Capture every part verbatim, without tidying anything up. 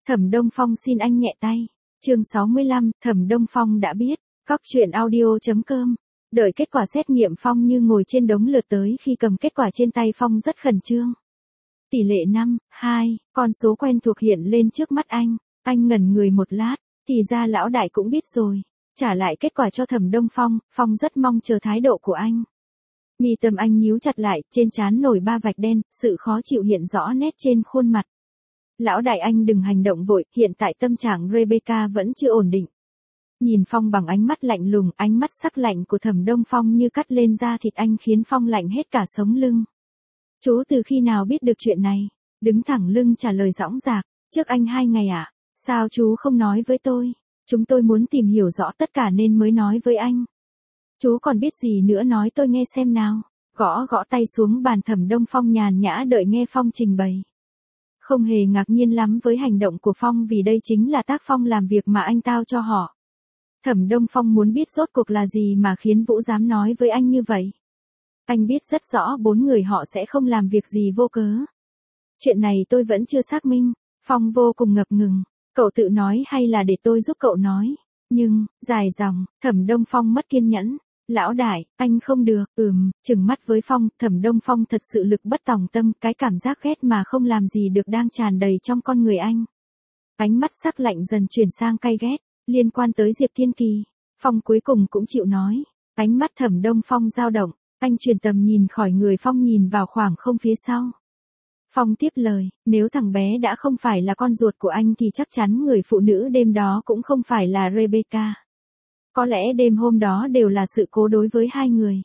Thẩm Đông Phong xin anh nhẹ tay. Chương sáu mươi lăm, Thẩm Đông Phong đã biết. Cóc truyện audio chấm com. Đợi kết quả xét nghiệm Phong như ngồi trên đống lượt tới khi cầm kết quả trên tay Phong rất khẩn trương. Tỷ lệ năm, hai, con số quen thuộc hiện lên trước mắt anh. Anh ngẩn người một lát, thì ra lão đại cũng biết rồi. Trả lại kết quả cho Thẩm Đông Phong, Phong rất mong chờ thái độ của anh. Mi tâm anh nhíu chặt lại, trên trán nổi ba vạch đen, sự khó chịu hiện rõ nét trên khuôn mặt. Lão đại anh đừng hành động vội, hiện tại tâm trạng Rebecca vẫn chưa ổn định. Nhìn Phong bằng ánh mắt lạnh lùng, ánh mắt sắc lạnh của Thẩm Đông Phong như cắt lên da thịt anh khiến Phong lạnh hết cả sống lưng. Chú từ khi nào biết được chuyện này? Đứng thẳng lưng trả lời dõng dạc, trước anh hai ngày ạ. À? Sao chú không nói với tôi? Chúng tôi muốn tìm hiểu rõ tất cả nên mới nói với anh. Chú còn biết gì nữa nói tôi nghe xem nào. Gõ gõ tay xuống bàn, Thẩm Đông Phong nhàn nhã đợi nghe Phong trình bày. Không hề ngạc nhiên lắm với hành động của Phong vì đây chính là tác phong làm việc mà anh tao cho họ. Thẩm Đông Phong muốn biết rốt cuộc là gì mà khiến Vũ dám nói với anh như vậy. Anh biết rất rõ bốn người họ sẽ không làm việc gì vô cớ. Chuyện này tôi vẫn chưa xác minh. Phong vô cùng ngập ngừng. Cậu tự nói hay là để tôi giúp cậu nói? Nhưng, dài dòng, Thẩm Đông Phong mất kiên nhẫn. Lão đại, anh không được, ừm, trừng mắt với Phong, Thẩm Đông Phong thật sự lực bất tòng tâm, cái cảm giác ghét mà không làm gì được đang tràn đầy trong con người anh. Ánh mắt sắc lạnh dần chuyển sang cay ghét, liên quan tới Diệp Thiên Kỳ. Phong cuối cùng cũng chịu nói. Ánh mắt Thẩm Đông Phong dao động, anh chuyển tầm nhìn khỏi người Phong nhìn vào khoảng không phía sau. Phong tiếp lời, nếu thằng bé đã không phải là con ruột của anh thì chắc chắn người phụ nữ đêm đó cũng không phải là Rebecca. Có lẽ đêm hôm đó đều là sự cố đối với hai người.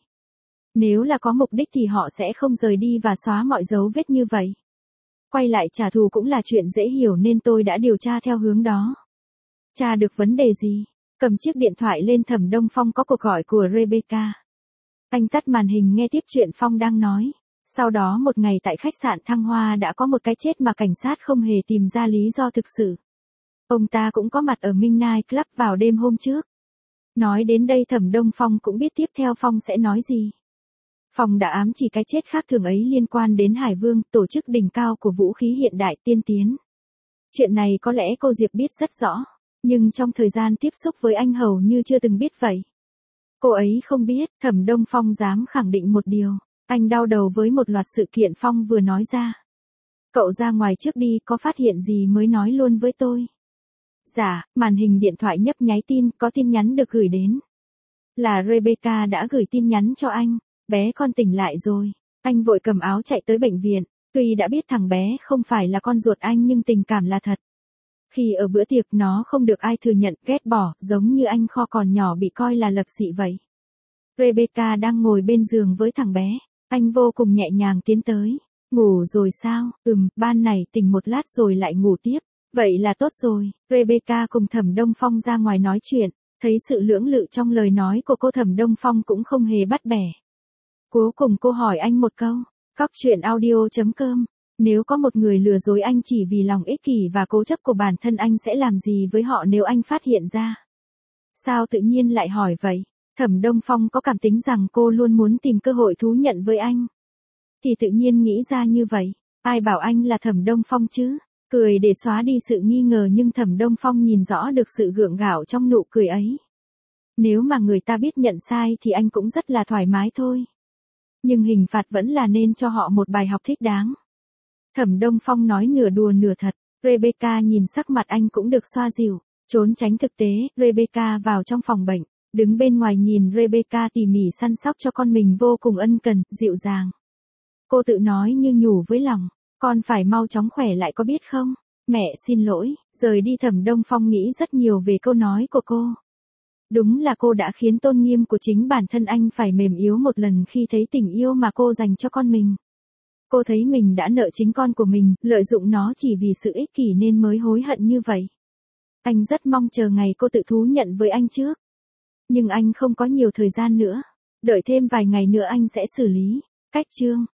Nếu là có mục đích thì họ sẽ không rời đi và xóa mọi dấu vết như vậy. Quay lại trả thù cũng là chuyện dễ hiểu nên tôi đã điều tra theo hướng đó. Tra được vấn đề gì? Cầm chiếc điện thoại lên, Thẩm Đông Phong có cuộc gọi của Rebecca. Anh tắt màn hình nghe tiếp chuyện Phong đang nói. Sau đó một ngày tại khách sạn Thăng Hoa đã có một cái chết mà cảnh sát không hề tìm ra lý do thực sự. Ông ta cũng có mặt ở Midnight Club vào đêm hôm trước. Nói đến đây Thẩm Đông Phong cũng biết tiếp theo Phong sẽ nói gì. Phong đã ám chỉ cái chết khác thường ấy liên quan đến Hải Vương, tổ chức đỉnh cao của vũ khí hiện đại tiên tiến. Chuyện này có lẽ cô Diệp biết rất rõ, nhưng trong thời gian tiếp xúc với anh hầu như chưa từng biết vậy. Cô ấy không biết, Thẩm Đông Phong dám khẳng định một điều. Anh đau đầu với một loạt sự kiện Phong vừa nói ra. Cậu ra ngoài trước đi, có phát hiện gì mới nói luôn với tôi. Dạ, màn hình điện thoại nhấp nháy tin, có tin nhắn được gửi đến. Là Rebecca đã gửi tin nhắn cho anh, bé con tỉnh lại rồi. Anh vội cầm áo chạy tới bệnh viện, tuy đã biết thằng bé không phải là con ruột anh nhưng tình cảm là thật. Khi ở bữa tiệc nó không được ai thừa nhận, ghét bỏ, giống như anh Kho còn nhỏ bị coi là lập dị vậy. Rebecca đang ngồi bên giường với thằng bé, anh vô cùng nhẹ nhàng tiến tới. Ngủ rồi sao? Ừm, ban này tỉnh một lát rồi lại ngủ tiếp. Vậy là tốt rồi. Rebecca cùng Thẩm Đông Phong ra ngoài nói chuyện, thấy sự lưỡng lự trong lời nói của cô, Thẩm Đông Phong cũng không hề bắt bẻ. Cuối cùng cô hỏi anh một câu, cóc truyện audio chấm com, nếu có một người lừa dối anh chỉ vì lòng ích kỷ và cố chấp của bản thân anh sẽ làm gì với họ nếu anh phát hiện ra? Sao tự nhiên lại hỏi vậy? Thẩm Đông Phong có cảm tính rằng cô luôn muốn tìm cơ hội thú nhận với anh. Thì tự nhiên nghĩ ra như vậy, ai bảo anh là Thẩm Đông Phong chứ? Cười để xóa đi sự nghi ngờ nhưng Thẩm Đông Phong nhìn rõ được sự gượng gạo trong nụ cười ấy. Nếu mà người ta biết nhận sai thì anh cũng rất là thoải mái thôi. Nhưng hình phạt vẫn là nên cho họ một bài học thích đáng. Thẩm Đông Phong nói nửa đùa nửa thật, Rebecca nhìn sắc mặt anh cũng được xoa dịu, trốn tránh thực tế, Rebecca vào trong phòng bệnh, đứng bên ngoài nhìn Rebecca tỉ mỉ săn sóc cho con mình vô cùng ân cần, dịu dàng. Cô tự nói như nhủ với lòng, con phải mau chóng khỏe lại có biết không? Mẹ xin lỗi, rời đi. Thẩm Đông Phong nghĩ rất nhiều về câu nói của cô. Đúng là cô đã khiến tôn nghiêm của chính bản thân anh phải mềm yếu một lần khi thấy tình yêu mà cô dành cho con mình. Cô thấy mình đã nợ chính con của mình, lợi dụng nó chỉ vì sự ích kỷ nên mới hối hận như vậy. Anh rất mong chờ ngày cô tự thú nhận với anh trước. Nhưng anh không có nhiều thời gian nữa. Đợi thêm vài ngày nữa anh sẽ xử lý. Cách chương